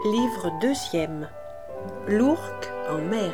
Livre deuxième. L'ourque en mer.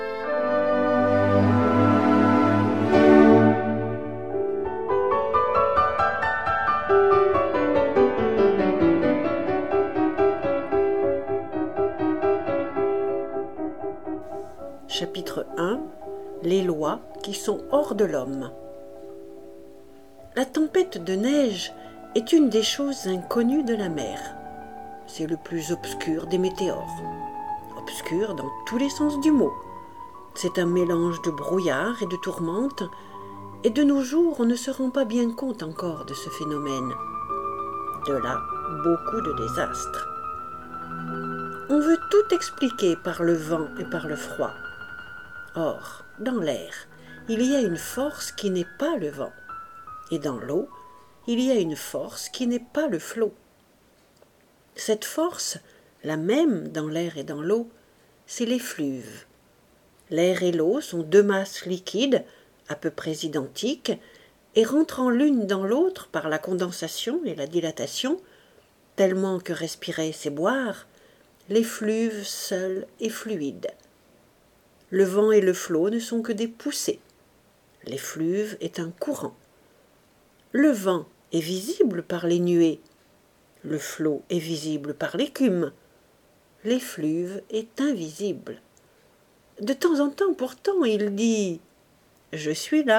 Chapitre 1. Les lois qui sont hors de l'homme. La tempête de neige est une des choses inconnues de la mer. C'est le plus obscur des météores. Obscur dans tous les sens du mot. C'est un mélange de brouillard et de tourmente, et de nos jours on ne se rend pas bien compte encore de ce phénomène. De là, beaucoup de désastres. On veut tout expliquer par le vent et par le froid. Or, dans l'air, il y a une force qui n'est pas le vent, et dans l'eau, il y a une force qui n'est pas le flot. Cette force, la même dans l'air et dans l'eau, c'est l'effluve. L'air et l'eau sont deux masses liquides, à peu près identiques, et rentrant l'une dans l'autre par la condensation et la dilatation, tellement que respirer c'est boire, l'effluve seul est fluide. Le vent et le flot ne sont que des poussées. L'effluve est un courant. Le vent est visible par les nuées. Le flot est visible par l'écume. L'effluve est invisible. De temps en temps, pourtant, il dit « Je suis là ».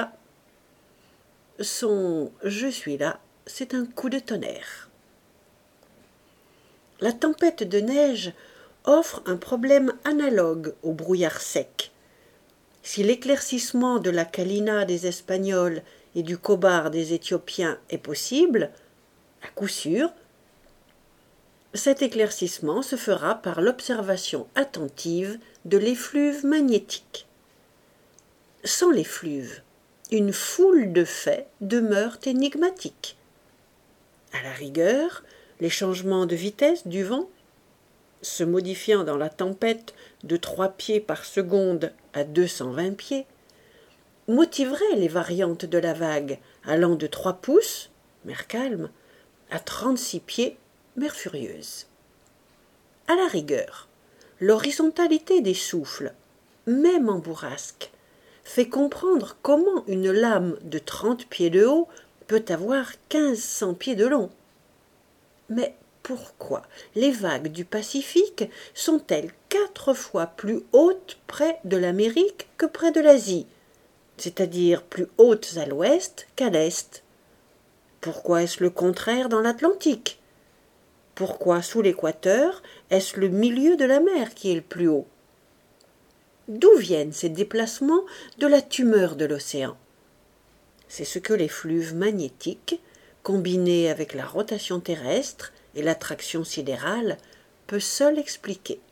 Son « Je suis là », c'est un coup de tonnerre. La tempête de neige offre un problème analogue au brouillard sec. Si l'éclaircissement de la Kalina des Espagnols et du Khobar des Éthiopiens est possible, à coup sûr, cet éclaircissement se fera par l'observation attentive de l'effluve magnétique. Sans l'effluve, une foule de faits demeurent énigmatiques. À la rigueur, les changements de vitesse du vent, se modifiant dans la tempête de 3 pieds par seconde à 220 pieds, motiveraient les variantes de la vague allant de 3 pouces, mer calme, à 36 pieds, mer furieuse. À la rigueur, l'horizontalité des souffles, même en bourrasque, fait comprendre comment une lame de 30 pieds de haut peut avoir 1500 pieds de long. Mais pourquoi les vagues du Pacifique sont-elles 4 fois plus hautes près de l'Amérique que près de l'Asie, c'est-à-dire plus hautes à l'ouest qu'à l'est? Pourquoi est-ce le contraire dans l'Atlantique? Pourquoi sous l'équateur est-ce le milieu de la mer qui est le plus haut? D'où viennent ces déplacements de la tumeur de l'océan? C'est ce que l'effluve magnétique, combiné avec la rotation terrestre et l'attraction sidérale, peut seul expliquer.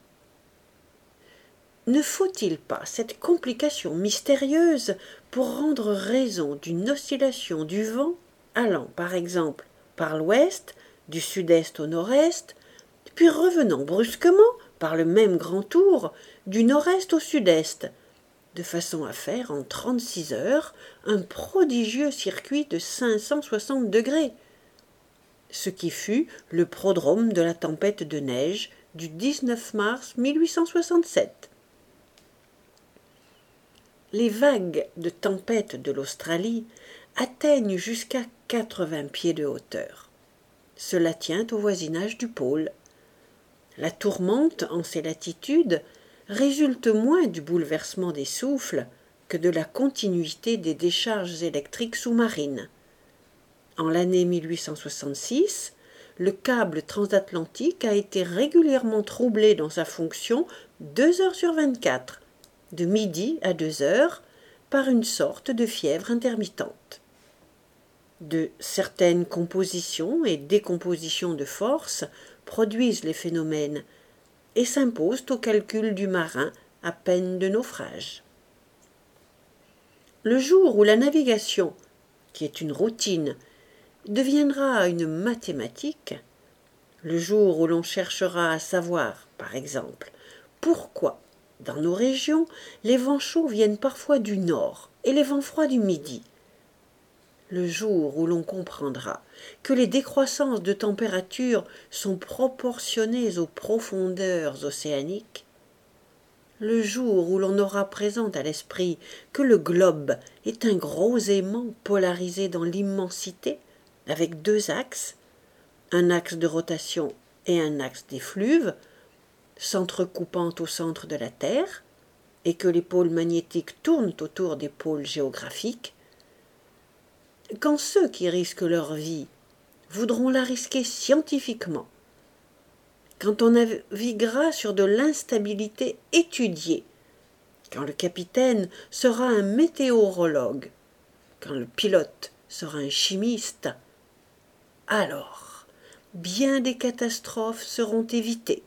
Ne faut-il pas cette complication mystérieuse pour rendre raison d'une oscillation du vent allant par exemple par l'ouest, du sud-est au nord-est, puis revenant brusquement par le même grand tour du nord-est au sud-est, de façon à faire en 36 heures un prodigieux circuit de 560 degrés, ce qui fut le prodrome de la tempête de neige du 19 mars 1867. Les vagues de tempête de l'Australie atteignent jusqu'à 80 pieds de hauteur. Cela tient au voisinage du pôle. La tourmente en ces latitudes résulte moins du bouleversement des souffles que de la continuité des décharges électriques sous-marines. En l'année 1866, le câble transatlantique a été régulièrement troublé dans sa fonction 2 heures sur 24, de midi à 2 heures, par une sorte de fièvre intermittente. De certaines compositions et décompositions de force produisent les phénomènes et s'imposent au calcul du marin à peine de naufrage. Le jour où la navigation, qui est une routine, deviendra une mathématique, le jour où l'on cherchera à savoir, par exemple, pourquoi, dans nos régions, les vents chauds viennent parfois du nord et les vents froids du midi, le jour où l'on comprendra que les décroissances de température sont proportionnées aux profondeurs océaniques, le jour où l'on aura présent à l'esprit que le globe est un gros aimant polarisé dans l'immensité, avec deux axes, un axe de rotation et un axe d'effluve, s'entrecoupant au centre de la Terre, et que les pôles magnétiques tournent autour des pôles géographiques, quand ceux qui risquent leur vie voudront la risquer scientifiquement, quand on naviguera sur de l'instabilité étudiée, quand le capitaine sera un météorologue, quand le pilote sera un chimiste, alors bien des catastrophes seront évitées.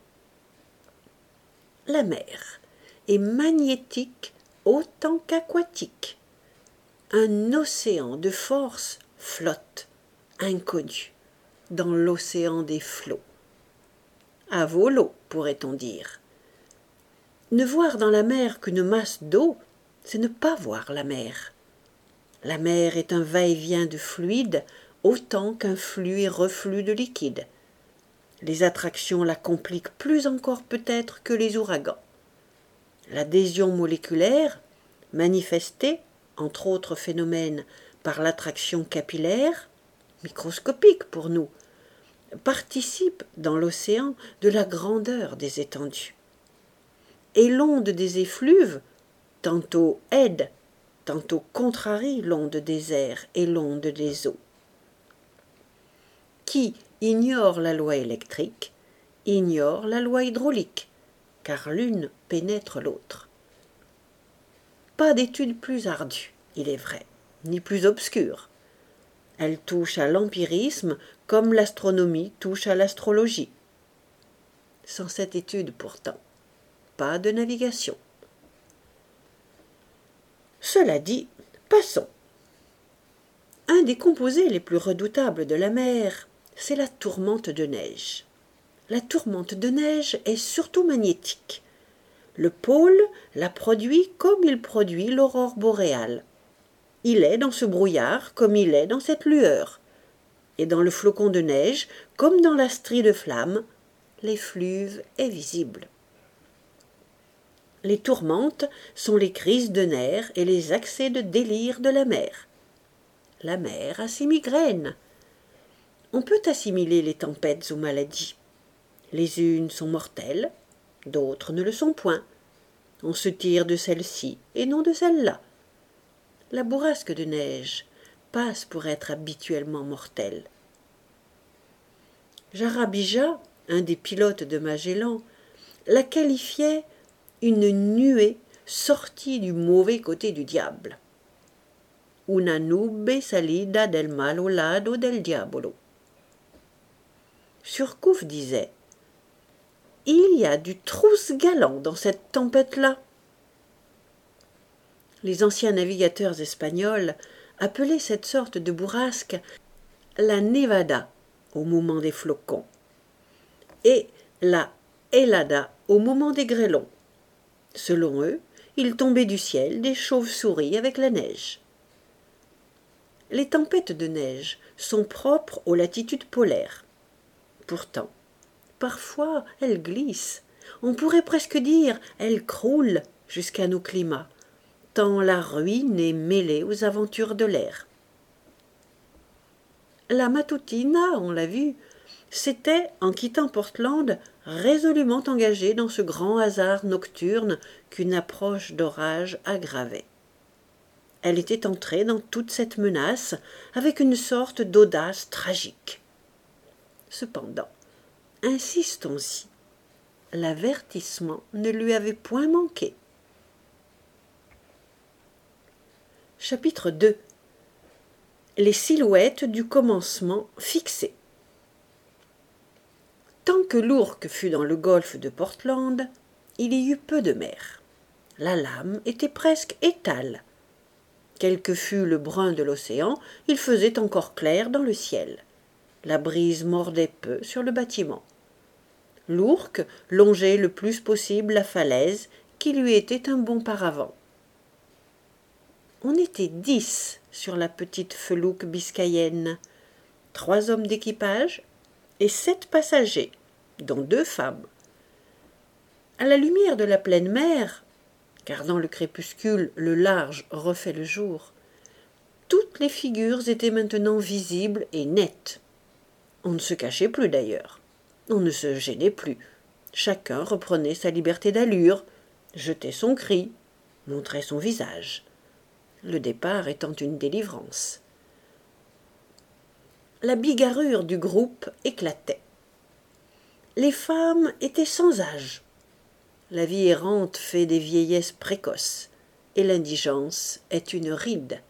La mer est magnétique autant qu'aquatique. Un océan de force flotte, inconnu, dans l'océan des flots. À volo, pourrait-on dire. Ne voir dans la mer qu'une masse d'eau, c'est ne pas voir la mer. La mer est un va-et-vient de fluide autant qu'un flux et reflux de liquide. Les attractions la compliquent plus encore peut-être que les ouragans. L'adhésion moléculaire, manifestée, entre autres phénomènes, par l'attraction capillaire, microscopique pour nous, participe dans l'océan de la grandeur des étendues. Et l'onde des effluves, tantôt aide, tantôt contrarie l'onde des airs et l'onde des eaux. Qui ignore la loi électrique, ignore la loi hydraulique, car l'une pénètre l'autre. Pas d'étude plus ardue, il est vrai, ni plus obscure. Elle touche à l'empirisme comme l'astronomie touche à l'astrologie. Sans cette étude pourtant, pas de navigation. Cela dit, passons. Un des composés les plus redoutables de la mer, c'est la tourmente de neige. La tourmente de neige est surtout magnétique. Le pôle la produit comme il produit l'aurore boréale. Il est dans ce brouillard comme il est dans cette lueur. Et dans le flocon de neige, comme dans la strie de flamme, l'effluve est visible. Les tourmentes sont les crises de nerfs et les accès de délire de la mer. La mer a ses migraines. On peut assimiler les tempêtes aux maladies. Les unes sont mortelles, d'autres ne le sont point. On se tire de celle-ci et non de celle-là. La bourrasque de neige passe pour être habituellement mortelle. Jarabija, un des pilotes de Magellan, la qualifiait une nuée sortie du mauvais côté du diable. Una nube salida del malo lado del diabolo. Surcouf disait: il y a du trousse galant dans cette tempête-là. Les anciens navigateurs espagnols appelaient cette sorte de bourrasque la nevada au moment des flocons et la helada au moment des grêlons. Selon eux, il tombait du ciel des chauves-souris avec la neige. Les tempêtes de neige sont propres aux latitudes polaires. Pourtant, parfois elles glissent, on pourrait presque dire elles croulent jusqu'à nos climats, tant la ruine est mêlée aux aventures de l'air. La Matutina, on l'a vu, s'était, en quittant Portland, résolument engagée dans ce grand hasard nocturne qu'une approche d'orage aggravait. Elle était entrée dans toute cette menace avec une sorte d'audace tragique. Cependant, insistons-y, l'avertissement ne lui avait point manqué. Chapitre 2. Les silhouettes du commencement fixées. Tant que l'Ourcq fut dans le golfe de Portland, il y eut peu de mer. La lame était presque étale. Quel que fût le brun de l'océan, il faisait encore clair dans le ciel. La brise mordait peu sur le bâtiment. L'Ourcq longeait le plus possible la falaise qui lui était un bon paravent. On était 10 sur la petite felouque biscayenne, 3 hommes d'équipage et 7 passagers, dont 2 femmes. À la lumière de la pleine mer, car dans le crépuscule le large refait le jour, toutes les figures étaient maintenant visibles et nettes. On ne se cachait plus d'ailleurs, on ne se gênait plus. Chacun reprenait sa liberté d'allure, jetait son cri, montrait son visage. Le départ étant une délivrance. La bigarrure du groupe éclatait. Les femmes étaient sans âge. La vie errante fait des vieillesses précoces, et l'indigence est une ride.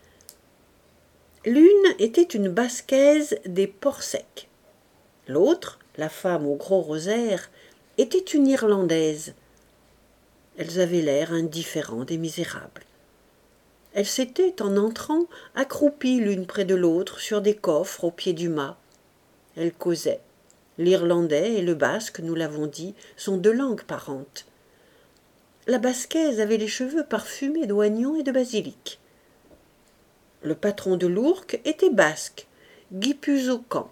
L'une était une basquaise des Ports-Secs. L'autre, la femme au gros rosaire, était une Irlandaise. Elles avaient l'air indifférent des misérables. Elles s'étaient, en entrant, accroupies l'une près de l'autre sur des coffres au pied du mât. Elles causaient. L'irlandais et le basque, nous l'avons dit, sont 2 langues parentes. La basquaise avait les cheveux parfumés d'oignons et de basilic. Le patron de l'ourque était basque, Guipuzcoan.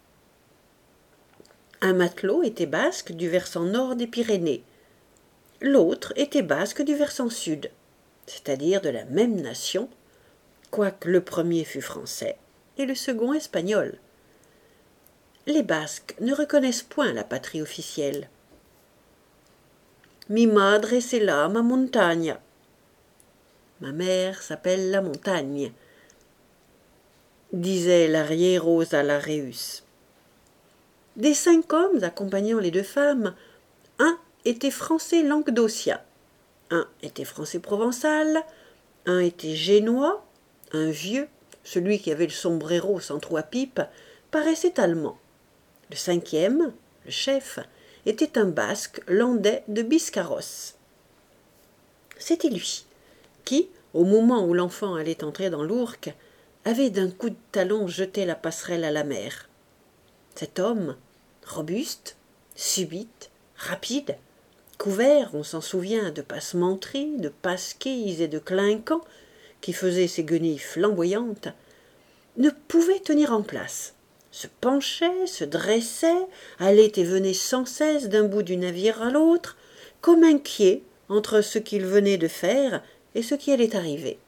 Un matelot était basque du versant nord des Pyrénées. L'autre était basque du versant sud, c'est-à-dire de la même nation, quoique le premier fût français et le second espagnol. Les Basques ne reconnaissent point la patrie officielle. Mi madre se llama Montaña. Ma mère s'appelle la montagne, disait l'arriero Zalareus. Des 5 hommes accompagnant les 2 femmes, un était français languedocien, un était français provençal, un était génois, un vieux, celui qui avait le sombrero sans 3 pipes, paraissait allemand. Le 5e, le chef, était un basque landais de Biscarrosse. C'était lui qui, au moment où l'enfant allait entrer dans l'ourque, avait d'un coup de talon jeté la passerelle à la mer. Cet homme, robuste, subite, rapide, couvert, on s'en souvient, de passementeries, de pasquilles et de clinquants, qui faisaient ses guenilles flamboyantes, ne pouvait tenir en place. Se penchait, se dressait, allait et venait sans cesse d'un bout du navire à l'autre, comme inquiet entre ce qu'il venait de faire et ce qui allait arriver.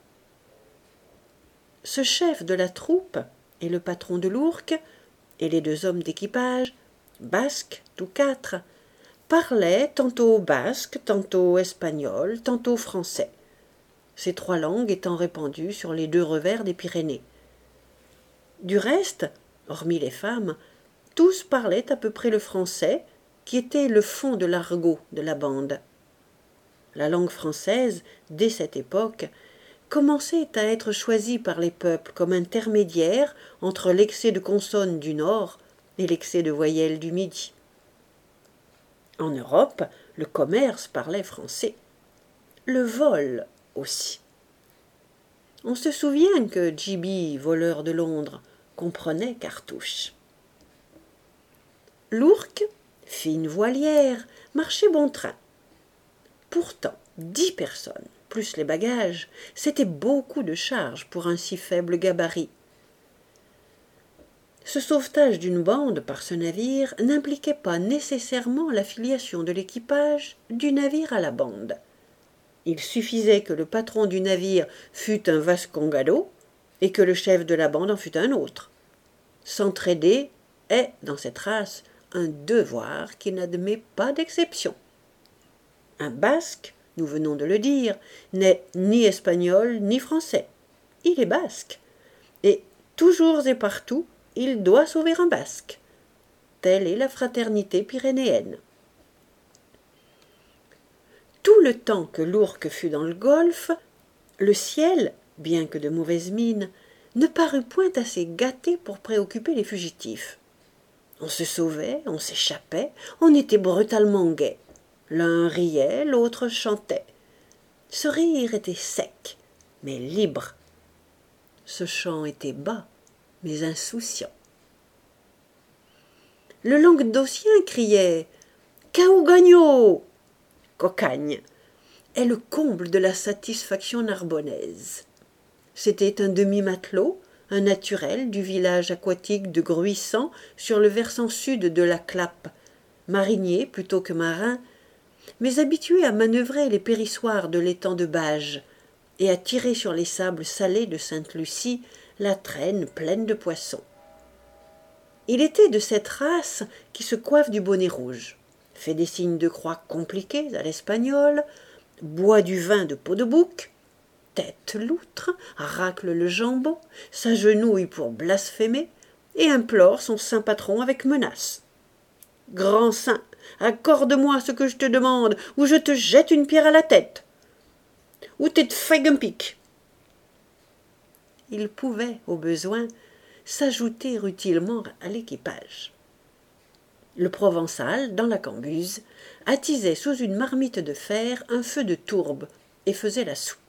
Ce chef de la troupe et le patron de l'ourque et les 2 hommes d'équipage, basques tous 4, parlaient tantôt basque, tantôt espagnol, tantôt français, ces 3 langues étant répandues sur les 2 revers des Pyrénées. Du reste, hormis les femmes, tous parlaient à peu près le français, qui était le fond de l'argot de la bande. La langue française, dès cette époque, commençait à être choisie par les peuples comme intermédiaire entre l'excès de consonnes du Nord et l'excès de voyelles du Midi. En Europe, le commerce parlait français. Le vol aussi. On se souvient que J.B., voleur de Londres, comprenait Cartouche. L'ourque, fine voilière, marchait bon train. Pourtant, 10 personnes, plus les bagages, c'était beaucoup de charge pour un si faible gabarit. Ce sauvetage d'une bande par ce navire n'impliquait pas nécessairement l'affiliation de l'équipage du navire à la bande. Il suffisait que le patron du navire fût un Vascongado et que le chef de la bande en fût un autre. S'entraider est, dans cette race, un devoir qui n'admet pas d'exception. Un basque, nous venons de le dire, n'est ni espagnol ni français. Il est basque. Et toujours et partout, il doit sauver un basque. Telle est la fraternité pyrénéenne. Tout le temps que l'ourque fut dans le golfe, le ciel, bien que de mauvaise mine, ne parut point assez gâté pour préoccuper les fugitifs. On se sauvait, on s'échappait, on était brutalement gai. L'un riait, l'autre chantait. Ce rire était sec, mais libre. Ce chant était bas, mais insouciant. Le languedocien criait « Caougagno !» Cocagne est le comble de la satisfaction narbonnaise. C'était un demi-matelot, un naturel du village aquatique de Gruissant sur le versant sud de la Clappe, marinier plutôt que marin, mais habitué à manœuvrer les périssoirs de l'étang de Bages et à tirer sur les sables salés de Sainte-Lucie la traîne pleine de poissons. Il était de cette race qui se coiffe du bonnet rouge, fait des signes de croix compliqués à l'espagnole, boit du vin de peau de bouc, tête loutre, racle le jambon, s'agenouille pour blasphémer et implore son saint patron avec menace. « Grand saint, accorde-moi ce que je te demande, ou je te jette une pierre à la tête. Ou t'es de Fegenpic. » Il pouvait, au besoin, s'ajouter utilement à l'équipage. Le Provençal, dans la cambuse, attisait sous une marmite de fer un feu de tourbe et faisait la soupe.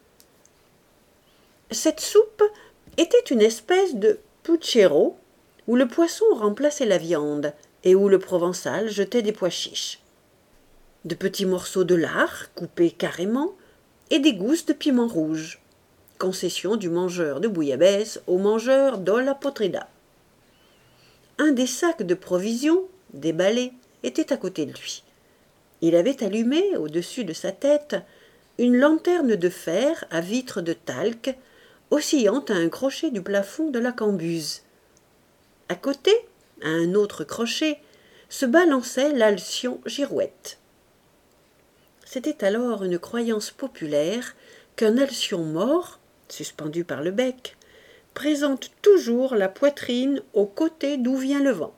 Cette soupe était une espèce de puchero où le poisson remplaçait la viande et où le Provençal jetait des pois chiches. De petits morceaux de lard coupés carrément et des gousses de piment rouge, concession du mangeur de bouillabaisse au mangeur de la potrida. Un des sacs de provisions, déballé, était à côté de lui. Il avait allumé, au-dessus de sa tête, une lanterne de fer à vitres de talc, oscillant à un crochet du plafond de la cambuse. À côté, à un autre crochet, se balançait l'alcyon girouette. C'était alors une croyance populaire qu'un alcyon mort, suspendu par le bec, présente toujours la poitrine au côté d'où vient le vent.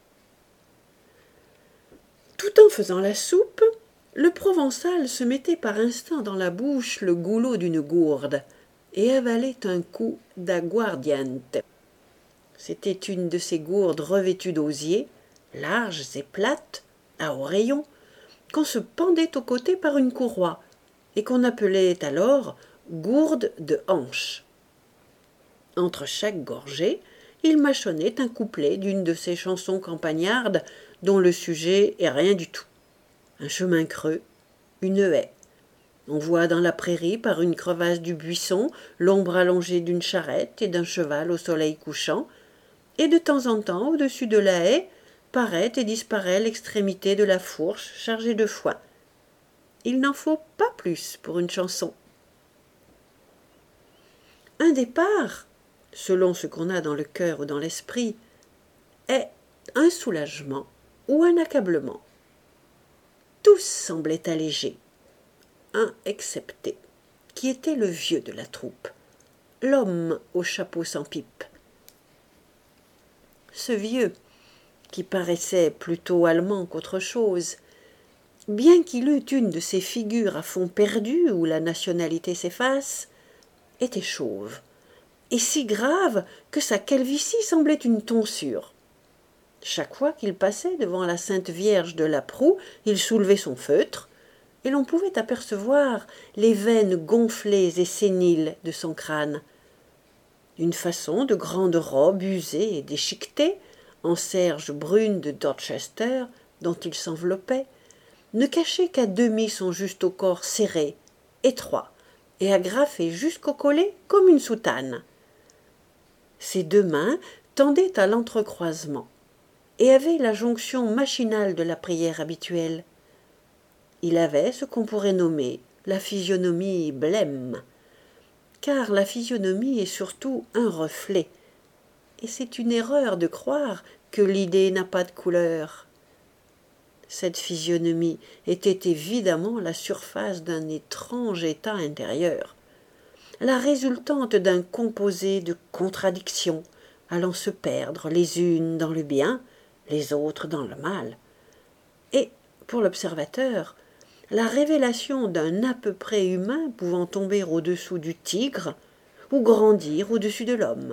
Tout en faisant la soupe, le Provençal se mettait par instant dans la bouche le goulot d'une gourde et avalait un coup d'aguardiente. C'était une de ces gourdes revêtues d'osier, larges et plates, à oreillons, qu'on se pendait au côté par une courroie et qu'on appelait alors gourde de hanche. Entre chaque gorgée, il mâchonnait un couplet d'une de ces chansons campagnardes dont le sujet est rien du tout. Un chemin creux, une haie. On voit dans la prairie, par une crevasse du buisson, l'ombre allongée d'une charrette et d'un cheval au soleil couchant, et de temps en temps, au-dessus de la haie, paraît et disparaît l'extrémité de la fourche chargée de foin. Il n'en faut pas plus pour une chanson. Un départ, selon ce qu'on a dans le cœur ou dans l'esprit, est un soulagement ou un accablement. Tous semblaient allégés, un excepté, qui était le vieux de la troupe, l'homme au chapeau sans pipe. Ce vieux, qui paraissait plutôt allemand qu'autre chose, bien qu'il eût une de ces figures à fond perdu où la nationalité s'efface, était chauve, et si grave que sa calvitie semblait une tonsure. Chaque fois qu'il passait devant la Sainte Vierge de la proue, il soulevait son feutre, et l'on pouvait apercevoir les veines gonflées et séniles de son crâne. Une façon de grande robe usée et déchiquetée, en serge brune de Dorchester, dont il s'enveloppait, ne cachait qu'à demi son juste au corps serré, étroit, et agrafé jusqu'au collet comme une soutane. Ses deux mains tendaient à l'entrecroisement, et avaient la jonction machinale de la prière habituelle. Il avait ce qu'on pourrait nommer la physionomie blême, car la physionomie est surtout un reflet, et c'est une erreur de croire que l'idée n'a pas de couleur. Cette physionomie était évidemment la surface d'un étrange état intérieur, la résultante d'un composé de contradictions, allant se perdre les unes dans le bien, les autres dans le mal, et, pour l'observateur, la révélation d'un à peu près humain pouvant tomber au-dessous du tigre ou grandir au-dessus de l'homme.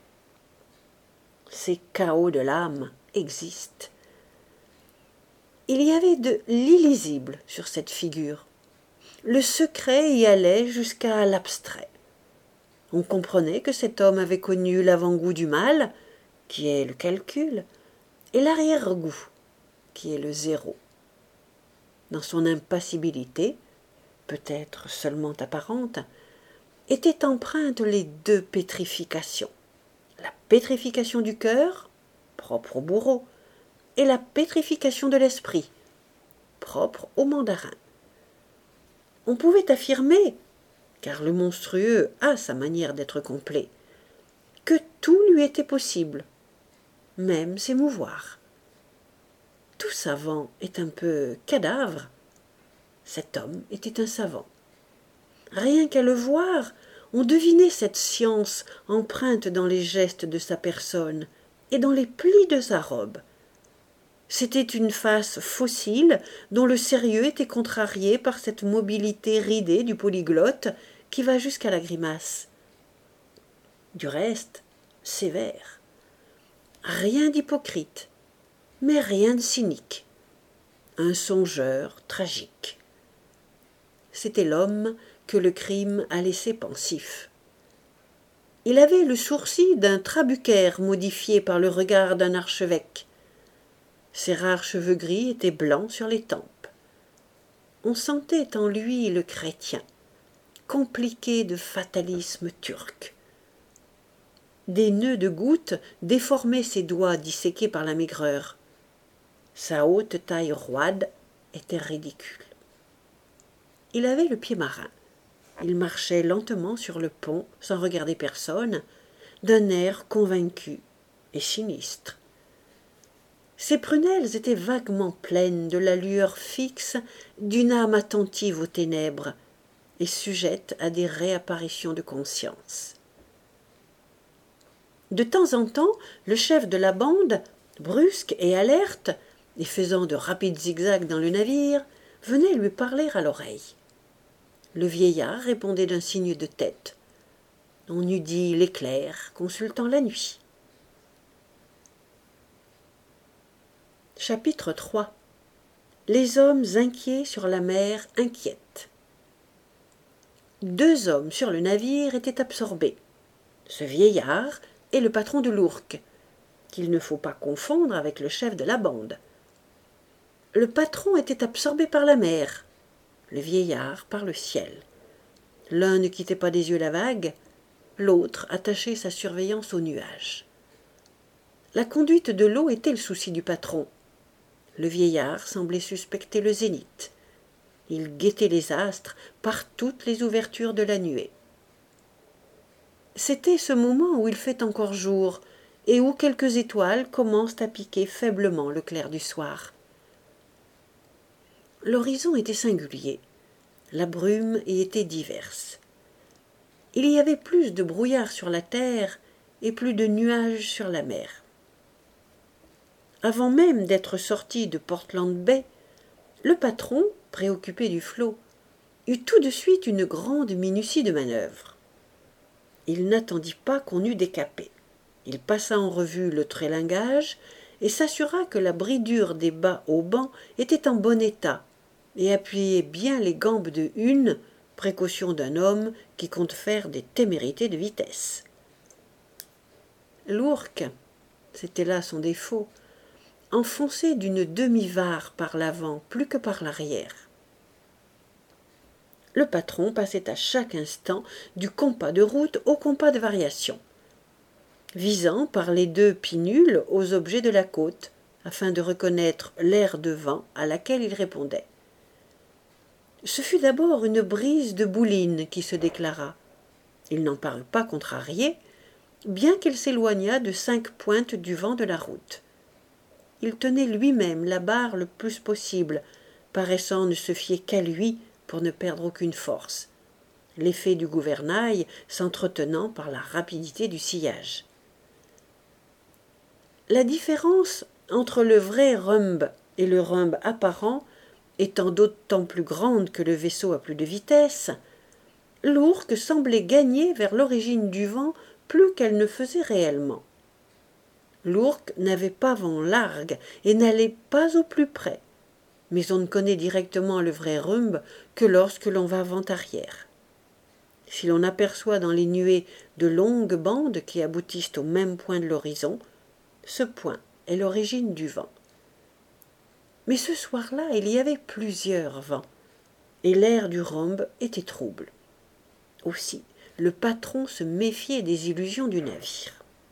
Ces chaos de l'âme existent. Il y avait de l'illisible sur cette figure. Le secret y allait jusqu'à l'abstrait. On comprenait que cet homme avait connu l'avant-goût du mal, qui est le calcul, et l'arrière-goût, qui est le zéro. Dans son impassibilité, peut-être seulement apparente, étaient empreintes les deux pétrifications. La pétrification du cœur, propre au bourreau, et la pétrification de l'esprit, propre au mandarin. On pouvait affirmer, car le monstrueux a sa manière d'être complet, que tout lui était possible, même s'émouvoir. Tout savant est un peu cadavre. Cet homme était un savant. Rien qu'à le voir, on devinait cette science empreinte dans les gestes de sa personne et dans les plis de sa robe. C'était une face fossile dont le sérieux était contrarié par cette mobilité ridée du polyglotte qui va jusqu'à la grimace. Du reste, sévère. Rien d'hypocrite, mais rien de cynique. Un songeur tragique. C'était l'homme que le crime a laissé pensif. Il avait le sourcil d'un trabucaire modifié par le regard d'un archevêque. Ses rares cheveux gris étaient blancs sur les tempes. On sentait en lui le chrétien, compliqué de fatalisme turc. Des nœuds de gouttes déformaient ses doigts disséqués par la maigreur. Sa haute taille roide était ridicule. Il avait le pied marin. Il marchait lentement sur le pont, sans regarder personne, d'un air convaincu et sinistre. Ses prunelles étaient vaguement pleines de la lueur fixe d'une âme attentive aux ténèbres et sujette à des réapparitions de conscience. De temps en temps, le chef de la bande, brusque et alerte, et faisant de rapides zigzags dans le navire, venait lui parler à l'oreille. Le vieillard répondait d'un signe de tête. On eût dit l'éclair consultant la nuit. Chapitre 3. Les hommes inquiets sur la mer inquiète. 2 hommes sur le navire étaient absorbés. Ce vieillard et le patron de l'Ourcq, qu'il ne faut pas confondre avec le chef de la bande. Le patron était absorbé par la mer, le vieillard par le ciel. L'un ne quittait pas des yeux la vague, l'autre attachait sa surveillance aux nuages. La conduite de l'eau était le souci du patron. Le vieillard semblait suspecter le zénith. Il guettait les astres par toutes les ouvertures de la nuée. C'était ce moment où il fait encore jour et où quelques étoiles commencent à piquer faiblement le clair du soir. L'horizon était singulier. La brume y était diverse. Il y avait plus de brouillard sur la terre et plus de nuages sur la mer. Avant même d'être sorti de Portland Bay, le patron, préoccupé du flot, eut tout de suite une grande minutie de manœuvre. Il n'attendit pas qu'on eût décapé. Il passa en revue le trélingage et s'assura que la bridure des bas au banc était en bon état et appuyait bien les gambes de hune, précaution d'un homme qui compte faire des témérités de vitesse. L'Ourcq, c'était là son défaut, enfonçait d'une demi-vare par l'avant plus que par l'arrière. Le patron passait à chaque instant du compas de route au compas de variation, visant par les 2 pinules aux objets de la côte, afin de reconnaître l'aire de vent à laquelle il répondait. Ce fut d'abord une brise de bouline qui se déclara. Il n'en parut pas contrarié, bien qu'elle s'éloignât de 5 pointes du vent de la route. Il tenait lui-même la barre le plus possible, paraissant ne se fier qu'à lui pour ne perdre aucune force, l'effet du gouvernail s'entretenant par la rapidité du sillage. La différence entre le vrai rhumbe et le rhumbe apparent étant d'autant plus grande que le vaisseau a plus de vitesse, l'Ourcq semblait gagner vers l'origine du vent plus qu'elle ne faisait réellement. L'Ourcq n'avait pas vent largue et n'allait pas au plus près, mais on ne connaît directement le vrai rhumbe que lorsque l'on va vent arrière. Si l'on aperçoit dans les nuées de longues bandes qui aboutissent au même point de l'horizon, ce point est l'origine du vent. Mais ce soir-là, il y avait plusieurs vents, et l'air du rhumbe était trouble. Aussi, le patron se méfiait des illusions du navire.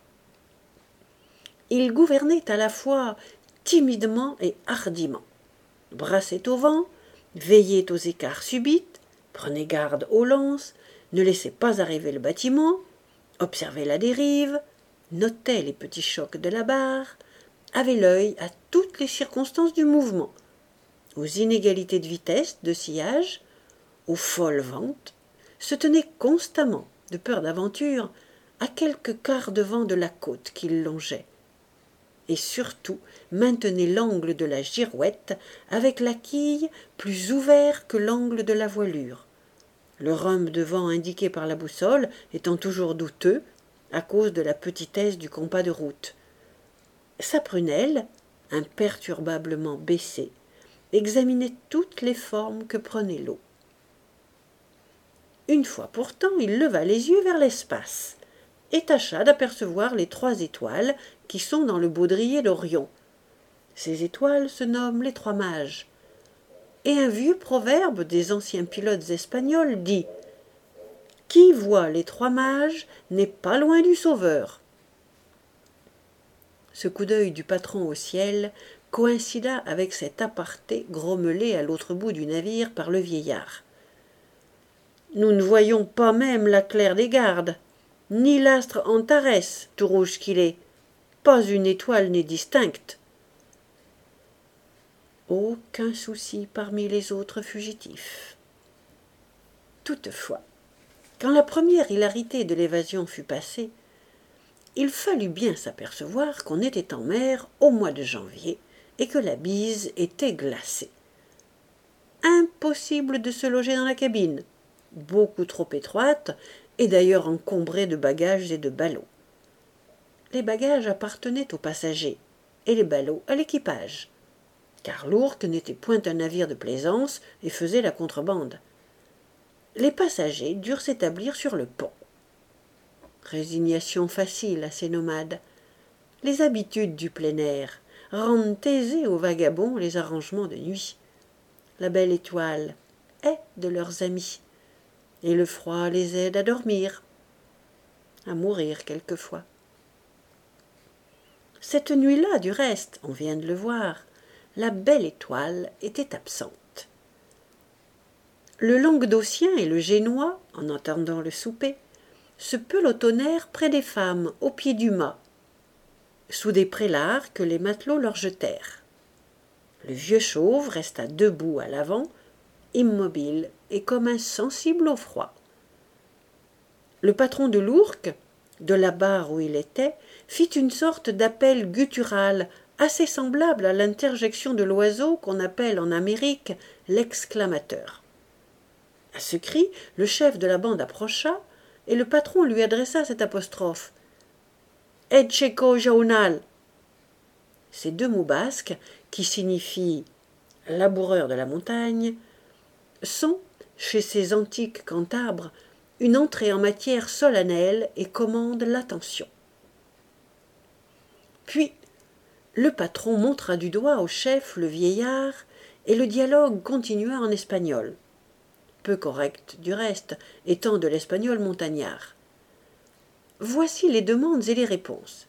Il gouvernait à la fois timidement et hardiment, brassait au vent, veillait aux écarts subites, prenait garde aux lances, ne laissait pas arriver le bâtiment, observait la dérive, notait les petits chocs de la barre, avait l'œil à toutes les circonstances du mouvement, aux inégalités de vitesse, de sillage, aux folles ventes, se tenait constamment, de peur d'aventure, à quelques quarts de vent de la côte qu'il longeait, et surtout maintenait l'angle de la girouette avec la quille plus ouvert que l'angle de la voilure, le rhum de vent indiqué par la boussole étant toujours douteux à cause de la petitesse du compas de route. Sa prunelle, imperturbablement baissée, examinait toutes les formes que prenait l'eau. Une fois pourtant, il leva les yeux vers l'espace et tâcha d'apercevoir les 3 étoiles qui sont dans le baudrier d'Orion. Ces étoiles se nomment les 3 mages. Et un vieux proverbe des anciens pilotes espagnols dit « Qui voit les 3 mages n'est pas loin du sauveur ». Ce coup d'œil du patron au ciel coïncida avec cet aparté grommelé à l'autre bout du navire par le vieillard. « Nous ne voyons pas même la claire des gardes, ni l'astre Antares, tout rouge qu'il est. Pas une étoile n'est distincte. » Aucun souci parmi les autres fugitifs. Toutefois, quand la première hilarité de l'évasion fut passée, il fallut bien s'apercevoir qu'on était en mer au mois de janvier et que la bise était glacée. Impossible de se loger dans la cabine, beaucoup trop étroite et d'ailleurs encombrée de bagages et de ballots. Les bagages appartenaient aux passagers et les ballots à l'équipage, car l'Ourcq n'était point un navire de plaisance et faisait la contrebande. Les passagers durent s'établir sur le pont. Résignation facile à ces nomades. Les habitudes du plein air rendent aisés aux vagabonds les arrangements de nuit. La belle étoile est de leurs amis, et le froid les aide à dormir, à mourir quelquefois. Cette nuit-là, du reste, on vient de le voir, la belle étoile était absente. Le Languedocien et le Génois, en attendant le souper, se pelotonnèrent près des femmes, au pied du mât, sous des prélards que les matelots leur jetèrent. Le vieux chauve resta debout à l'avant, immobile et comme insensible au froid. Le patron de l'Ourcq, de la barre où il était, fit une sorte d'appel guttural assez semblable à l'interjection de l'oiseau qu'on appelle en Amérique l'exclamateur. À ce cri, le chef de la bande approcha, et le patron lui adressa cette apostrophe. « Etcheco jaunal » Ces 2 mots basques, qui signifient « laboureur de la montagne », sont, chez ces antiques cantabres, une entrée en matière solennelle et commandent l'attention. Puis, le patron montra du doigt au chef le vieillard, et le dialogue continua en espagnol, peu correct du reste, étant de l'espagnol montagnard. Voici les demandes et les réponses.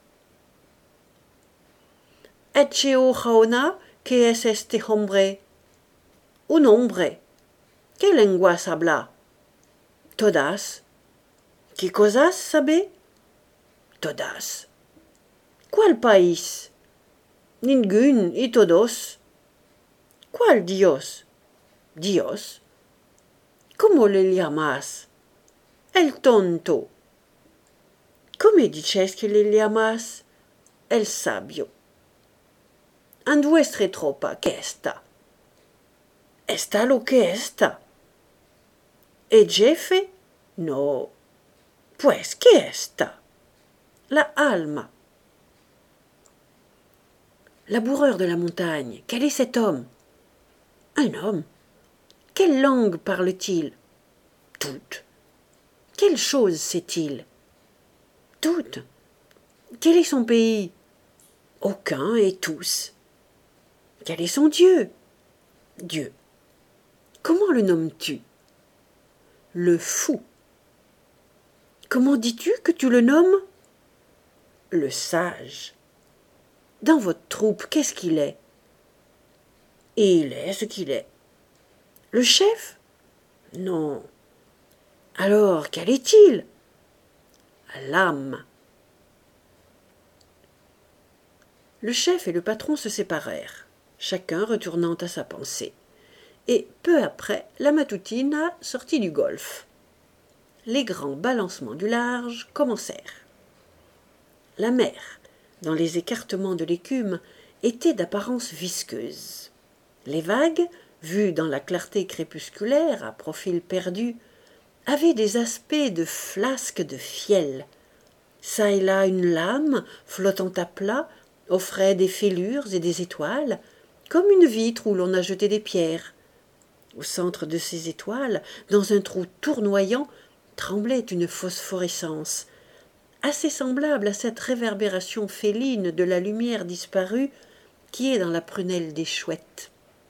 Etcheo jaona, que es este hombre? Un hombre. ¿Qué lenguas habla? Todas. ¿Qué cosas sabe? Todas. ¿Cuál país? Ningún y todos. ¿Cuál Dios? Dios. ¿Cómo le llamas? El tonto. Come dices que le llamas? El sabio. En vuestra tropa, ¿qué está? ¿Está lo que está? ¿El jefe? No. Pues, ¿qué está? La alma. Laboureur de la montagne, quel est cet homme? Un homme. Quelle langue parle-t-il? Toutes. Quelle chose sait-il? Toutes. Quel est son pays? Aucun et tous. Quel est son Dieu? Dieu. Comment le nommes-tu? Le fou. Comment dis-tu que tu le nommes? Le sage. Dans votre troupe, qu'est-ce qu'il est? Et il est ce qu'il est. Le chef? Non. Alors, quel est-il? L'âme. Le chef et le patron se séparèrent, chacun retournant à sa pensée. Et peu après, la Matutina sortit du golfe. Les grands balancements du large commencèrent. La mer, dans les écartements de l'écume, était d'apparence visqueuse. Les vagues, vues dans la clarté crépusculaire à profil perdu, avaient des aspects de flasques de fiel. Çà et là une lame, flottant à plat, offrait des fêlures et des étoiles, comme une vitre où l'on a jeté des pierres. Au centre de ces étoiles, dans un trou tournoyant, tremblait une phosphorescence, assez semblable à cette réverbération féline de la lumière disparue qui est dans la prunelle des chouettes.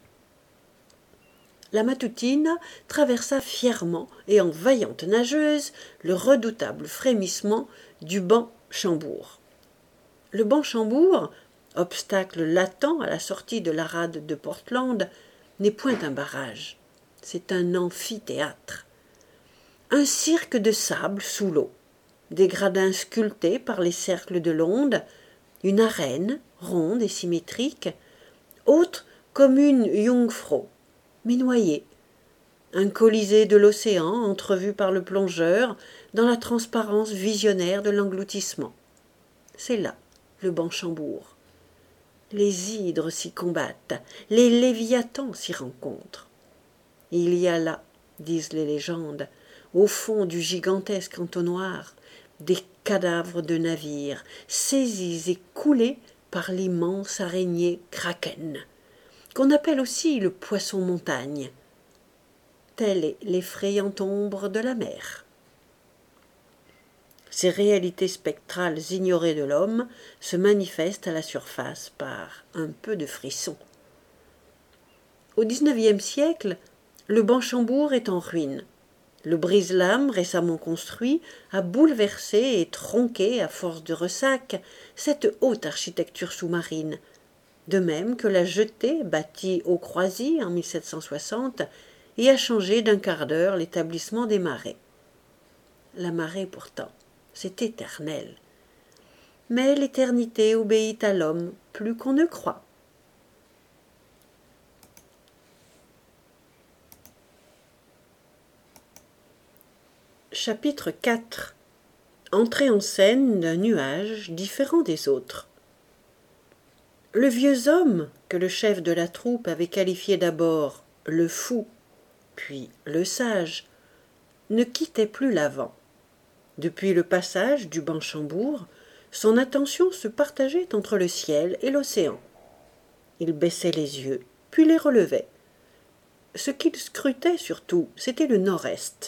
La Matutina traversa fièrement et en vaillante nageuse le redoutable frémissement du banc Chambour. Le banc Chambour, obstacle latent à la sortie de la rade de Portland, n'est point un barrage, c'est un amphithéâtre. Un cirque de sable sous l'eau, des gradins sculptés par les cercles de l'onde, une arène ronde et symétrique, haute comme une Jungfrau, mais noyée, un colisée de l'océan entrevu par le plongeur dans la transparence visionnaire de l'engloutissement. C'est là le banc Chambour. Les hydres s'y combattent, les léviathans s'y rencontrent. Il y a là, disent les légendes, au fond du gigantesque entonnoir, des cadavres de navires, saisis et coulés par l'immense araignée kraken, qu'on appelle aussi le poisson-montagne. Telle est l'effrayante ombre de la mer. Ces réalités spectrales ignorées de l'homme se manifestent à la surface par un peu de frisson. Au XIXe siècle, le banc Chambour est en ruine. Le brise-lames récemment construit a bouleversé et tronqué à force de ressac cette haute architecture sous-marine, de même que la jetée bâtie au Croisic en 1760 et a changé d'un quart d'heure l'établissement des marais. La marée pourtant, c'est éternel. Mais l'éternité obéit à l'homme plus qu'on ne croit. Chapitre 4. Entrée en scène d'un nuage différent des autres. Le vieux homme, que le chef de la troupe avait qualifié d'abord le fou, puis le sage, ne quittait plus l'avant. Depuis le passage du banc Chambour, son attention se partageait entre le ciel et l'océan. Il baissait les yeux, puis les relevait. Ce qu'il scrutait surtout, c'était le nord-est.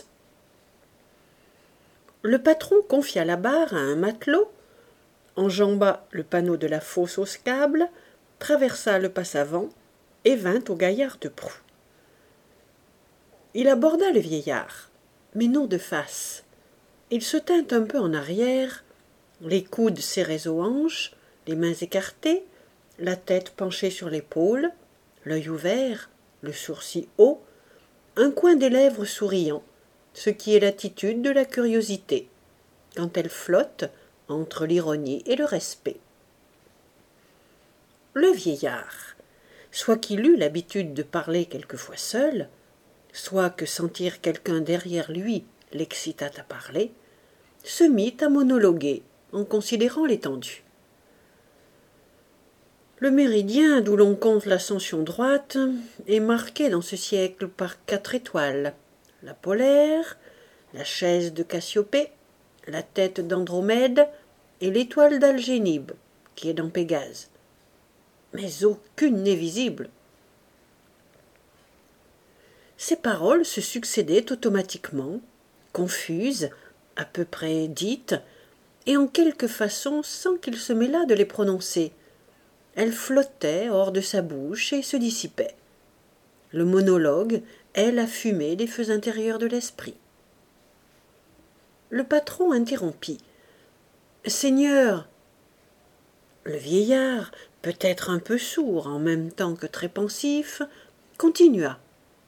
Le patron confia la barre à un matelot, enjamba le panneau de la fosse aux scables, traversa le passe-avant et vint au gaillard de proue. Il aborda le vieillard, mais non de face. Il se tint un peu en arrière, les coudes serrés aux hanches, les mains écartées, la tête penchée sur l'épaule, l'œil ouvert, le sourcil haut, un coin des lèvres souriant, ce qui est l'attitude de la curiosité, quand elle flotte entre l'ironie et le respect. Le vieillard, soit qu'il eût l'habitude de parler quelquefois seul, soit que sentir quelqu'un derrière lui l'excitât à parler, se mit à monologuer en considérant l'étendue. Le méridien d'où l'on compte l'ascension droite est marqué dans ce siècle par 4 étoiles, la polaire, la chaise de Cassiopée, la tête d'Andromède et l'étoile d'Algénibe, qui est dans Pégase. Mais aucune n'est visible. Ces paroles se succédaient automatiquement, confuses, à peu près dites, et en quelque façon sans qu'il se mêlât de les prononcer. Elles flottaient hors de sa bouche et se dissipaient. Le monologue est la fumée des feux intérieurs de l'esprit. Le patron interrompit. « Seigneur !» Le vieillard, peut-être un peu sourd en même temps que très pensif, continua.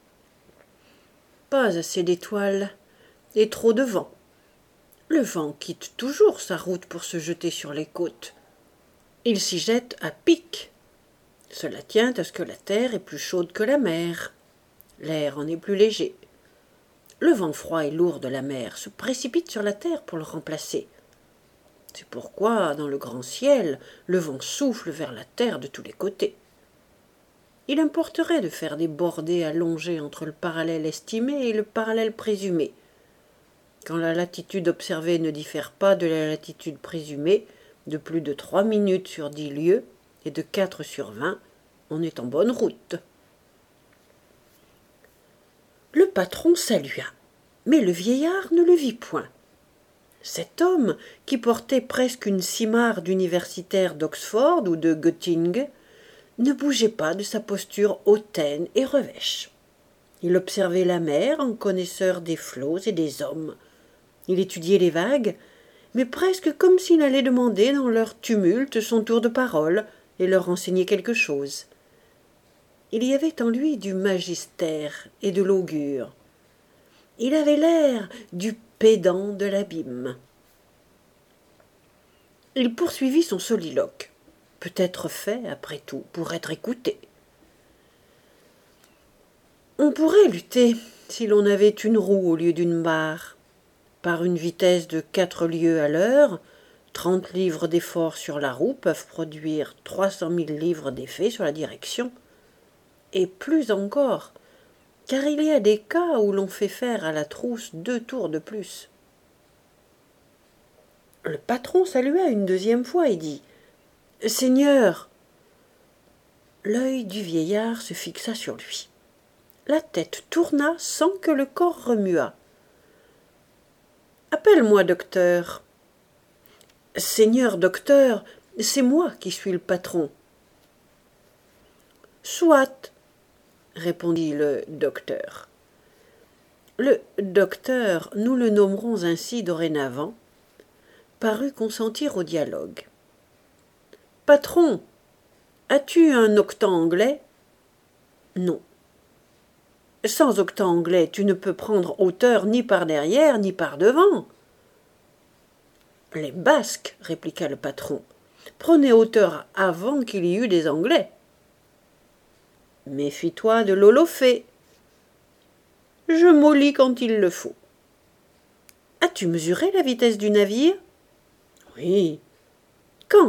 « Pas assez d'étoiles et trop de vent. Le vent quitte toujours sa route pour se jeter sur les côtes. Il s'y jette à pic. Cela tient à ce que la terre est plus chaude que la mer. L'air en est plus léger. Le vent froid et lourd de la mer se précipite sur la terre pour le remplacer. C'est pourquoi, dans le grand ciel, le vent souffle vers la terre de tous les côtés. Il importerait de faire des bordées allongées entre le parallèle estimé et le parallèle présumé. Quand la latitude observée ne diffère pas de la latitude présumée de plus de 3 minutes sur 10 lieues et de 4 sur 20, on est en bonne route. Le patron salua, mais le vieillard ne le vit point. Cet homme, qui portait presque une simarre d'universitaire d'Oxford ou de Göttingen, ne bougeait pas de sa posture hautaine et revêche. Il observait la mer en connaisseur des flots et des hommes. Il étudiait les vagues, mais presque comme s'il allait demander dans leur tumulte son tour de parole et leur enseigner quelque chose. Il y avait en lui du magistère et de l'augure. Il avait l'air du pédant de l'abîme. Il poursuivit son soliloque, peut-être fait, après tout, pour être écouté. On pourrait lutter si l'on avait une roue au lieu d'une barre. Par une vitesse de 4 lieues à l'heure, 30 livres d'effort sur la roue peuvent produire 300 000 livres d'effet sur la direction. Et plus encore, car il y a des cas où l'on fait faire à la trousse 2 tours de plus. Le patron salua une deuxième fois et dit « Seigneur !» L'œil du vieillard se fixa sur lui. La tête tourna sans que le corps remuât. « Appelle-moi docteur. »« Seigneur docteur, c'est moi qui suis le patron. »« Soit, » répondit le docteur. Le docteur, nous le nommerons ainsi dorénavant, parut consentir au dialogue. « Patron, as-tu un octant anglais ?»« Non. »« Sans octant anglais, tu ne peux prendre hauteur ni par derrière ni par devant. »« Les Basques, répliqua le patron, prenaient hauteur avant qu'il y eût des Anglais. »« Méfie-toi de l'Holofée. »« Je mollis quand il le faut. »« As-tu mesuré la vitesse du navire ?»« Oui. »« Quand ?»«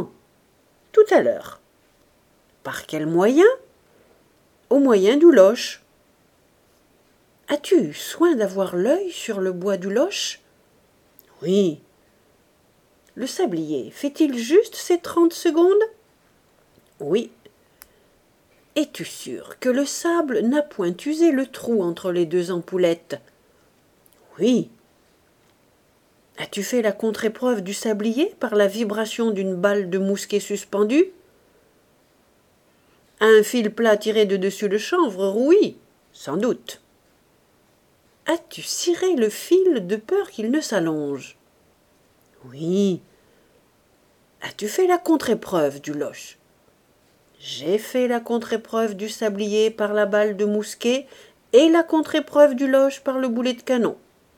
Tout à l'heure. »« Par quel moyen ?»« Au moyen du loche. »« As-tu eu soin d'avoir l'œil sur le bois du loche ?»« Oui. » « Le sablier fait-il juste ces 30 secondes ?»« Oui. » « Es-tu sûr que le sable n'a point usé le trou entre les 2 ampoulettes ?»« Oui. » « As-tu fait la contre-épreuve du sablier par la vibration d'une balle de mousquet suspendue ?»« Un fil plat tiré de dessus le chanvre, oui, sans doute. » « As-tu ciré le fil de peur qu'il ne s'allonge ?»« Oui. » « As-tu fait la contre-épreuve du loche ?»« J'ai fait la contre-épreuve du sablier par la balle de mousquet et la contre-épreuve du loche par le boulet de canon. »«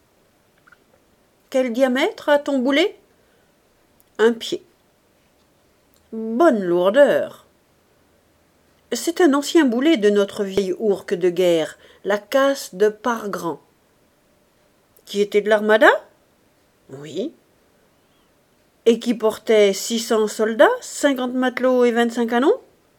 Quel diamètre a ton boulet ?»« 1 pied. »« Bonne lourdeur. »« C'est un ancien boulet de notre vieille ourque de guerre, la casse de Pargrand. »« Qui était de l'armada ?»« Oui. » Et qui portait 600 soldats, 50 matelots et 25 canons ?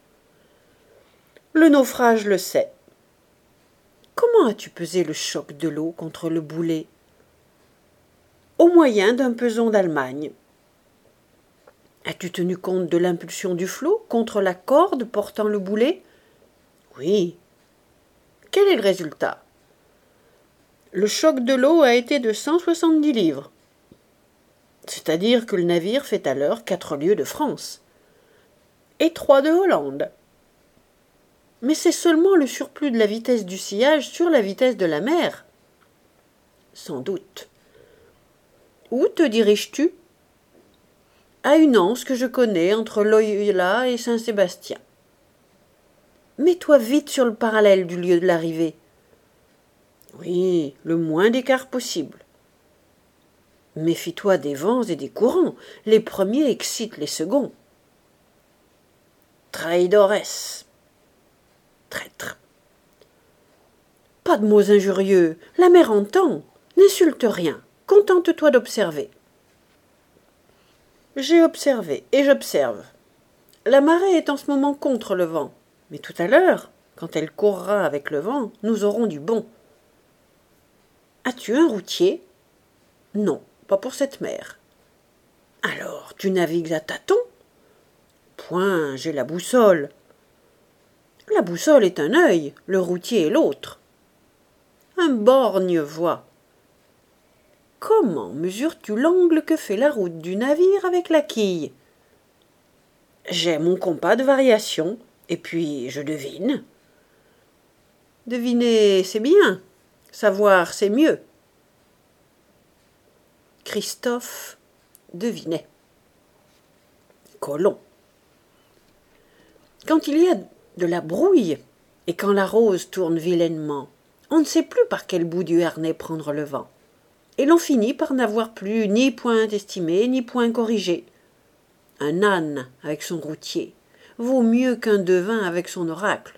Le naufrage le sait. Comment as-tu pesé le choc de l'eau contre le boulet ? Au moyen d'un peson d'Allemagne. As-tu tenu compte de l'impulsion du flot contre la corde portant le boulet ? Oui. Quel est le résultat ? Le choc de l'eau a été de 170 livres. C'est-à-dire que le navire fait à l'heure 4 lieues de France. Et 3 de Hollande. Mais c'est seulement le surplus de la vitesse du sillage sur la vitesse de la mer. Sans doute. Où te diriges-tu? À une anse que je connais entre Loyola et Saint-Sébastien. Mets-toi vite sur le parallèle du lieu de l'arrivée. Oui, le moins d'écart possible. Méfie-toi des vents et des courants. Les premiers excitent les seconds. Traidores. Traître. Pas de mots injurieux. La mer entend. N'insulte rien. Contente-toi d'observer. J'ai observé et j'observe. La marée est en ce moment contre le vent. Mais tout à l'heure, quand elle courra avec le vent, nous aurons du bon. As-tu un routier? Non, pas pour cette mer. Alors, tu navigues à tâtons? Point, j'ai la boussole. La boussole est un œil, le routier est l'autre. Un borgne voit. Comment mesures-tu l'angle que fait la route du navire avec la quille? J'ai mon compas de variation, et puis je devine. Deviner, c'est bien. Savoir, c'est mieux. Christophe devinait. Colomb. Quand il y a de la brouille, et quand la rose tourne vilainement, on ne sait plus par quel bout du harnais prendre le vent. Et l'on finit par n'avoir plus ni point estimé, ni point corrigé. Un âne avec son routier vaut mieux qu'un devin avec son oracle.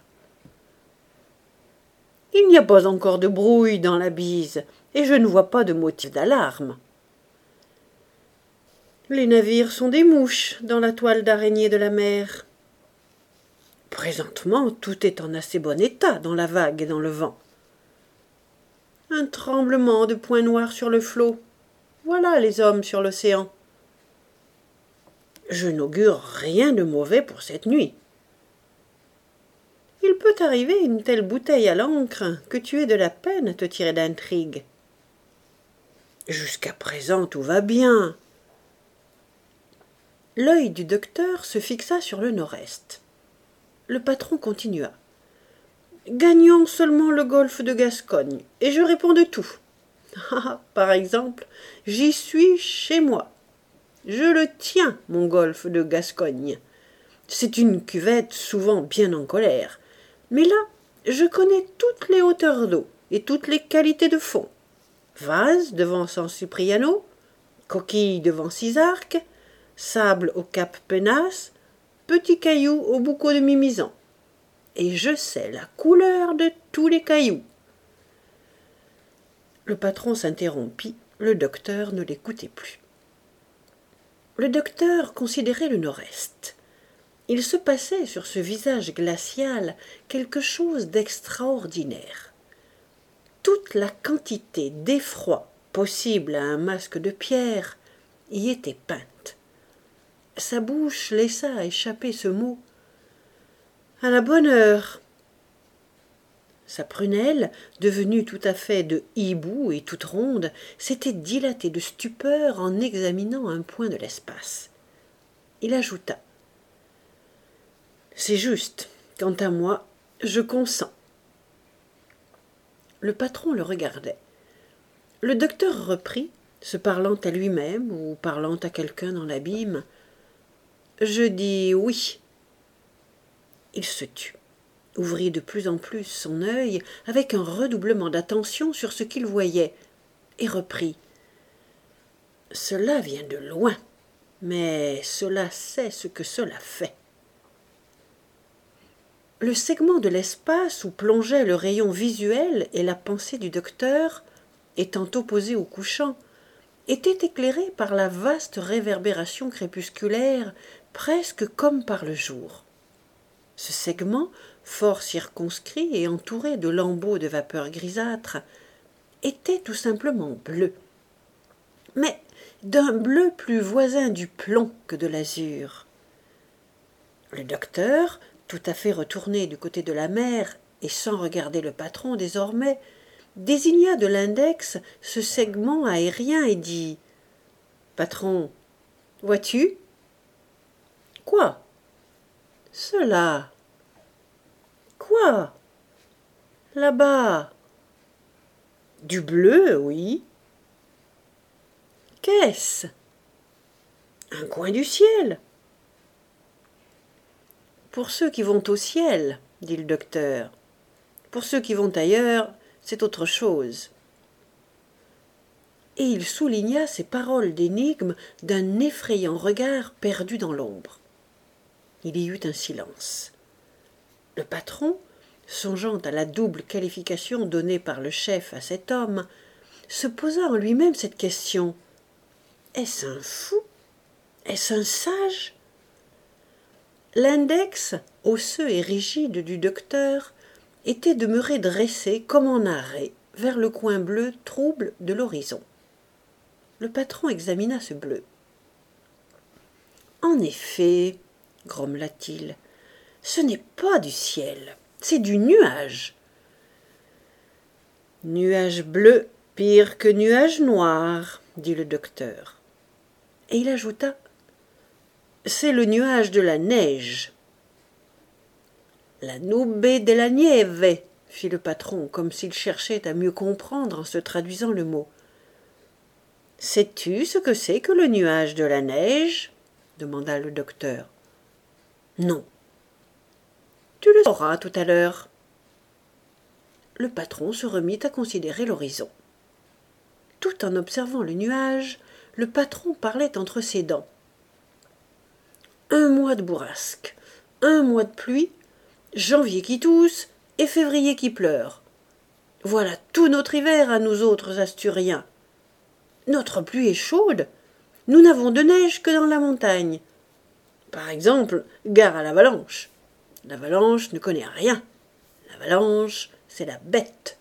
Il n'y a pas encore de brouille dans la bise, et je ne vois pas de motif d'alarme. Les navires sont des mouches dans la toile d'araignée de la mer. Présentement, tout est en assez bon état dans la vague et dans le vent. Un tremblement de points noirs sur le flot. Voilà les hommes sur l'océan. Je n'augure rien de mauvais pour cette nuit. Il peut arriver une telle bouteille à l'encre que tu aies de la peine à te tirer d'intrigue. Jusqu'à présent, tout va bien. L'œil du docteur se fixa sur le nord-est. Le patron continua. Gagnons seulement le golfe de Gascogne, et je réponds de tout. Ah, par exemple, j'y suis chez moi. Je le tiens, mon golfe de Gascogne. C'est une cuvette souvent bien en colère. Mais là, je connais toutes les hauteurs d'eau et toutes les qualités de fond. Vase devant San Cipriano, coquille devant Cisarque, sable au cap Penas, petits cailloux au boucau de Mimizan. Et je sais la couleur de tous les cailloux. Le patron s'interrompit, le docteur ne l'écoutait plus. Le docteur considérait le nord-est. Il se passait sur ce visage glacial quelque chose d'extraordinaire. Toute la quantité d'effroi possible à un masque de pierre y était peinte. Sa bouche laissa échapper ce mot. « À la bonne heure !» Sa prunelle, devenue tout à fait de hibou et toute ronde, s'était dilatée de stupeur en examinant un point de l'espace. Il ajouta. C'est juste. Quant à moi, je consens. Le patron le regardait. Le docteur reprit, se parlant à lui-même ou parlant à quelqu'un dans l'abîme. Je dis oui. Il se tut, ouvrit de plus en plus son œil avec un redoublement d'attention sur ce qu'il voyait, et reprit. Cela vient de loin, mais cela sait ce que cela fait. Le segment de l'espace où plongeait le rayon visuel et la pensée du docteur, étant opposé au couchant, était éclairé par la vaste réverbération crépusculaire, presque comme par le jour. Ce segment, fort circonscrit et entouré de lambeaux de vapeur grisâtre, était tout simplement bleu, mais d'un bleu plus voisin du plomb que de l'azur. Le docteur, tout à fait retourné du côté de la mer et sans regarder le patron désormais, désigna de l'index ce segment aérien et dit « Patron, vois-tu » ? « Quoi ?»« Cela. »« Quoi ?»« Là-bas. »« Du bleu, oui. » Qu'est-ce? Un coin du ciel. Pour ceux qui vont au ciel, dit le docteur. Pour ceux qui vont ailleurs, c'est autre chose. Et il souligna ces paroles d'énigme d'un effrayant regard perdu dans l'ombre. Il y eut un silence. Le patron, songeant à la double qualification donnée par le chef à cet homme, se posa en lui-même cette question. Est-ce un fou? Est-ce un sage? L'index, osseux et rigide du docteur, était demeuré dressé comme en arrêt vers le coin bleu trouble de l'horizon. Le patron examina ce bleu. « En effet, grommela-t-il, ce n'est pas du ciel, c'est du nuage. »« Nuage bleu, pire que nuage noir, » dit le docteur. Et il ajouta, « c'est le nuage de la neige. »« La nube de la nieve, » fit le patron, comme s'il cherchait à mieux comprendre en se traduisant le mot. « Sais-tu ce que c'est que le nuage de la neige ?» demanda le docteur. « Non. »« Tu le sauras tout à l'heure. » Le patron se remit à considérer l'horizon. Tout en observant le nuage, le patron parlait entre ses dents. « Un mois de bourrasque, un mois de pluie, janvier qui tousse et février qui pleure. Voilà tout notre hiver à nous autres Asturiens. Notre pluie est chaude. Nous n'avons de neige que dans la montagne. Par exemple, gare à l'avalanche. L'avalanche ne connaît rien. L'avalanche, c'est la bête.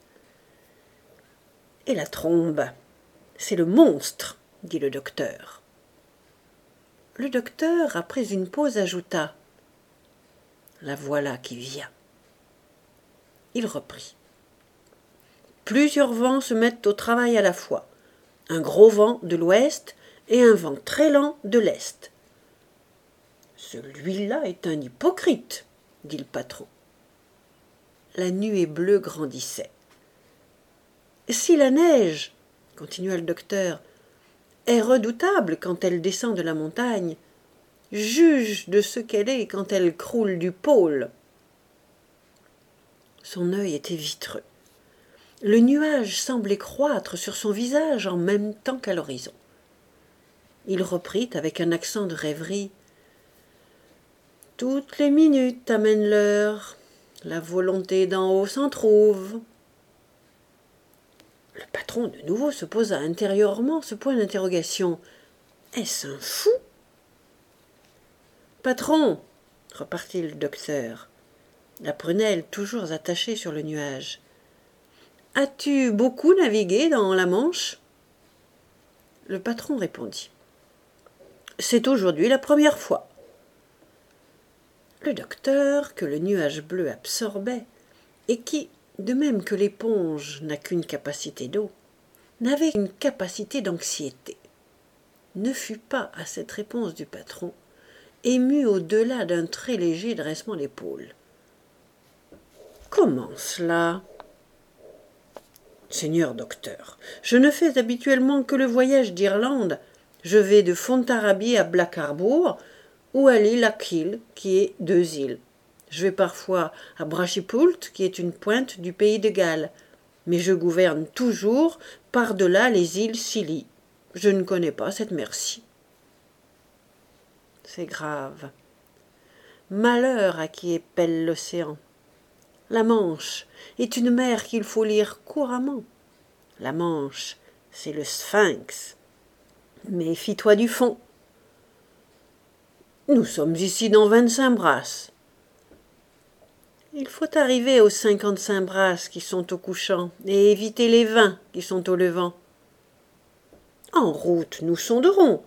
Et la trombe, c'est le monstre, dit le docteur. Le docteur, après une pause, ajouta « La voilà qui vient. » Il reprit. Plusieurs vents se mettent au travail à la fois. Un gros vent de l'ouest et un vent très lent de l'est. « Celui-là est un hypocrite, » dit le patron. La nuée bleue grandissait. « Si la neige, » continua le docteur, « est redoutable quand elle descend de la montagne, juge de ce qu'elle est quand elle croule du pôle. » Son œil était vitreux. Le nuage semblait croître sur son visage en même temps qu'à l'horizon. Il reprit avec un accent de rêverie. « Toutes les minutes amènent l'heure. La volonté d'en haut s'en trouve. » Le patron de nouveau se posa intérieurement ce point d'interrogation. « Est-ce un fou ?»« Patron !» repartit le docteur, la prunelle toujours attachée sur le nuage. « As-tu beaucoup navigué dans la Manche ?» Le patron répondit. « C'est aujourd'hui la première fois. » Le docteur, que le nuage bleu absorbait, et qui, de même que l'éponge n'a qu'une capacité d'eau, n'avait qu'une capacité d'anxiété, ne fut pas, à cette réponse du patron, ému au-delà d'un très léger dressement d'épaules. « Comment cela ? » « Seigneur docteur, je ne fais habituellement que le voyage d'Irlande. Je vais de Fontarabie à Black Harbour ou à l'île Achill, qui est 2 îles. Je vais parfois à Brashipult, qui est une pointe du pays de Galles. Mais je gouverne toujours par-delà les îles Scilly. Je ne connais pas cette mer-ci. » C'est grave. Malheur à qui épelle l'océan. La Manche est une mer qu'il faut lire couramment. La Manche, c'est le Sphinx. Méfie-toi du fond. Nous sommes ici dans 25 brasses. Il faut arriver aux 55 brasses qui sont au couchant et éviter les 20 qui sont au levant. En route, nous sonderons.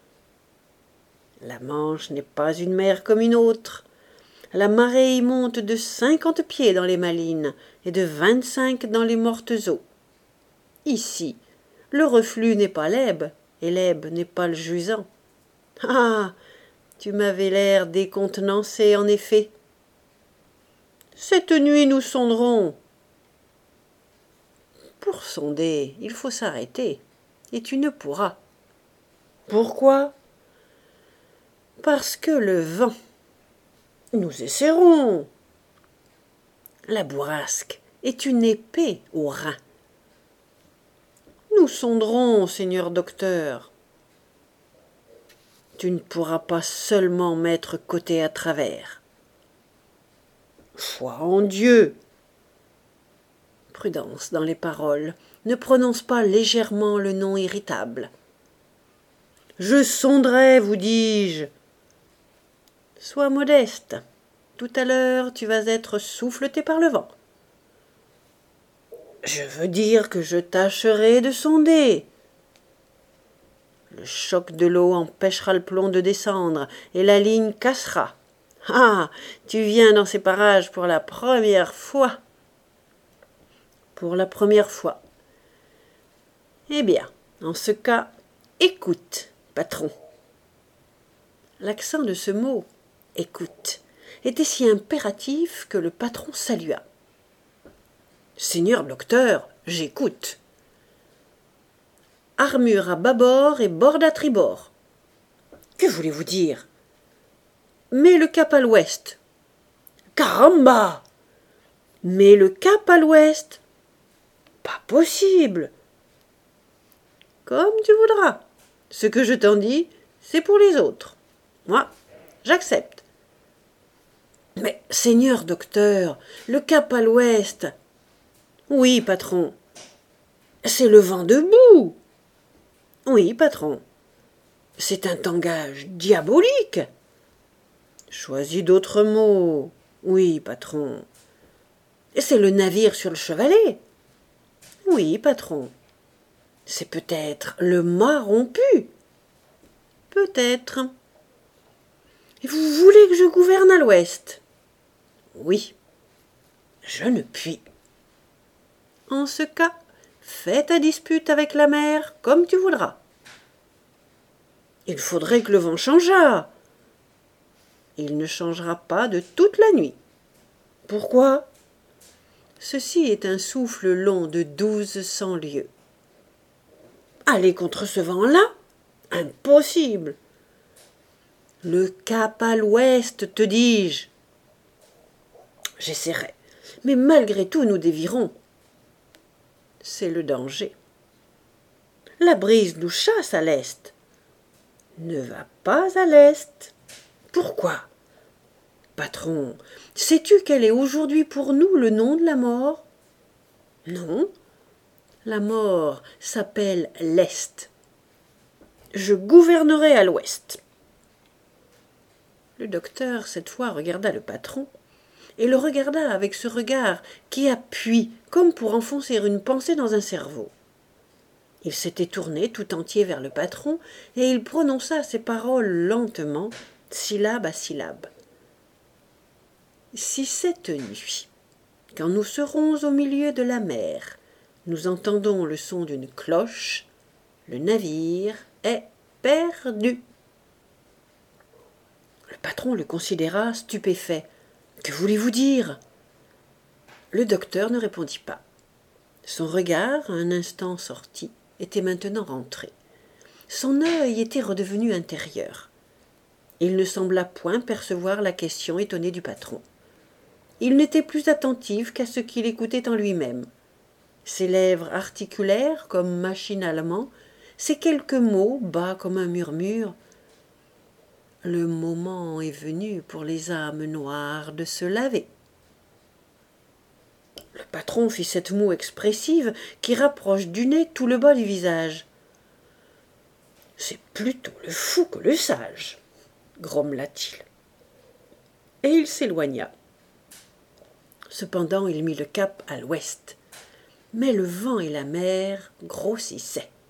La Manche n'est pas une mer comme une autre. La marée y monte de 50 pieds dans les Malines et de 25 dans les mortes eaux. Ici, le reflux n'est pas l'Elbe, et l'Elbe n'est pas le Jusant. Ah, tu m'avais l'air décontenancé, en effet. Cette nuit, nous sonderons. Pour sonder, il faut s'arrêter, et tu ne pourras. Pourquoi? Parce que le vent. Nous essaierons. La bourrasque est une épée au rein. Nous sonderons, seigneur docteur. Tu ne pourras pas seulement mettre côté à travers. Foi en Dieu. Prudence dans les paroles. Ne prononce pas légèrement le nom irritable. Je sonderai, vous dis-je. Sois modeste. Tout à l'heure, tu vas être souffleté par le vent. Je veux dire que je tâcherai de sonder. Le choc de l'eau empêchera le plomb de descendre et la ligne cassera. Ah, tu viens dans ces parages pour la première fois. Pour la première fois. Eh bien, en ce cas, écoute, patron. L'accent de ce mot, écoute, était si impératif que le patron salua. Seigneur docteur, j'écoute. Armure à bâbord et bord à tribord. Que voulez-vous dire? Mets le cap à l'ouest. Caramba! Mets le cap à l'ouest. Pas possible. Comme tu voudras. Ce que je t'en dis, c'est pour les autres. Moi, j'accepte. Mais, seigneur docteur, le cap à l'ouest. Oui, patron. C'est le vent debout. Oui, patron. C'est un tangage diabolique. Choisis d'autres mots. Oui, patron. C'est le navire sur le Chevalet. Oui, patron. C'est peut-être le mât rompu. Peut-être. Et vous voulez que je gouverne à l'ouest? Oui. Je ne puis. En ce cas, fais ta dispute avec la mer comme tu voudras. Il faudrait que le vent changeât. Il ne changera pas de toute la nuit. Pourquoi? Ceci est un souffle long de 1200 lieues. Aller contre ce vent-là? Impossible. Le cap à l'ouest, te dis-je. J'essaierai, mais malgré tout nous dévierons. C'est le danger. La brise nous chasse à l'est. Ne va pas à l'est. Pourquoi? Patron, sais-tu quel est aujourd'hui pour nous le nom de la mort? Non. La mort s'appelle l'Est. Je gouvernerai à l'Ouest. Le docteur, cette fois, regarda le patron, et le regarda avec ce regard qui appuie, comme pour enfoncer une pensée dans un cerveau. Il s'était tourné tout entier vers le patron, et il prononça ces paroles lentement, syllabe à syllabe. Si cette nuit, quand nous serons au milieu de la mer, nous entendons le son d'une cloche, le navire est perdu. Le patron le considéra stupéfait. Que voulez-vous dire? Le docteur ne répondit pas. Son regard, un instant sorti, était maintenant rentré. Son œil était redevenu intérieur. Il ne sembla point percevoir la question étonnée du patron. Il n'était plus attentif qu'à ce qu'il écoutait en lui-même. Ses lèvres articulèrent comme machinalement ces quelques mots bas comme un murmure. Le moment est venu pour les âmes noires de se laver. Le patron fit cette moue expressive qui rapproche du nez tout le bas du visage. « C'est plutôt le fou que le sage, » grommela-t-il. Et il s'éloigna. Cependant, il mit le cap à l'ouest. Mais le vent et la mer grossissaient.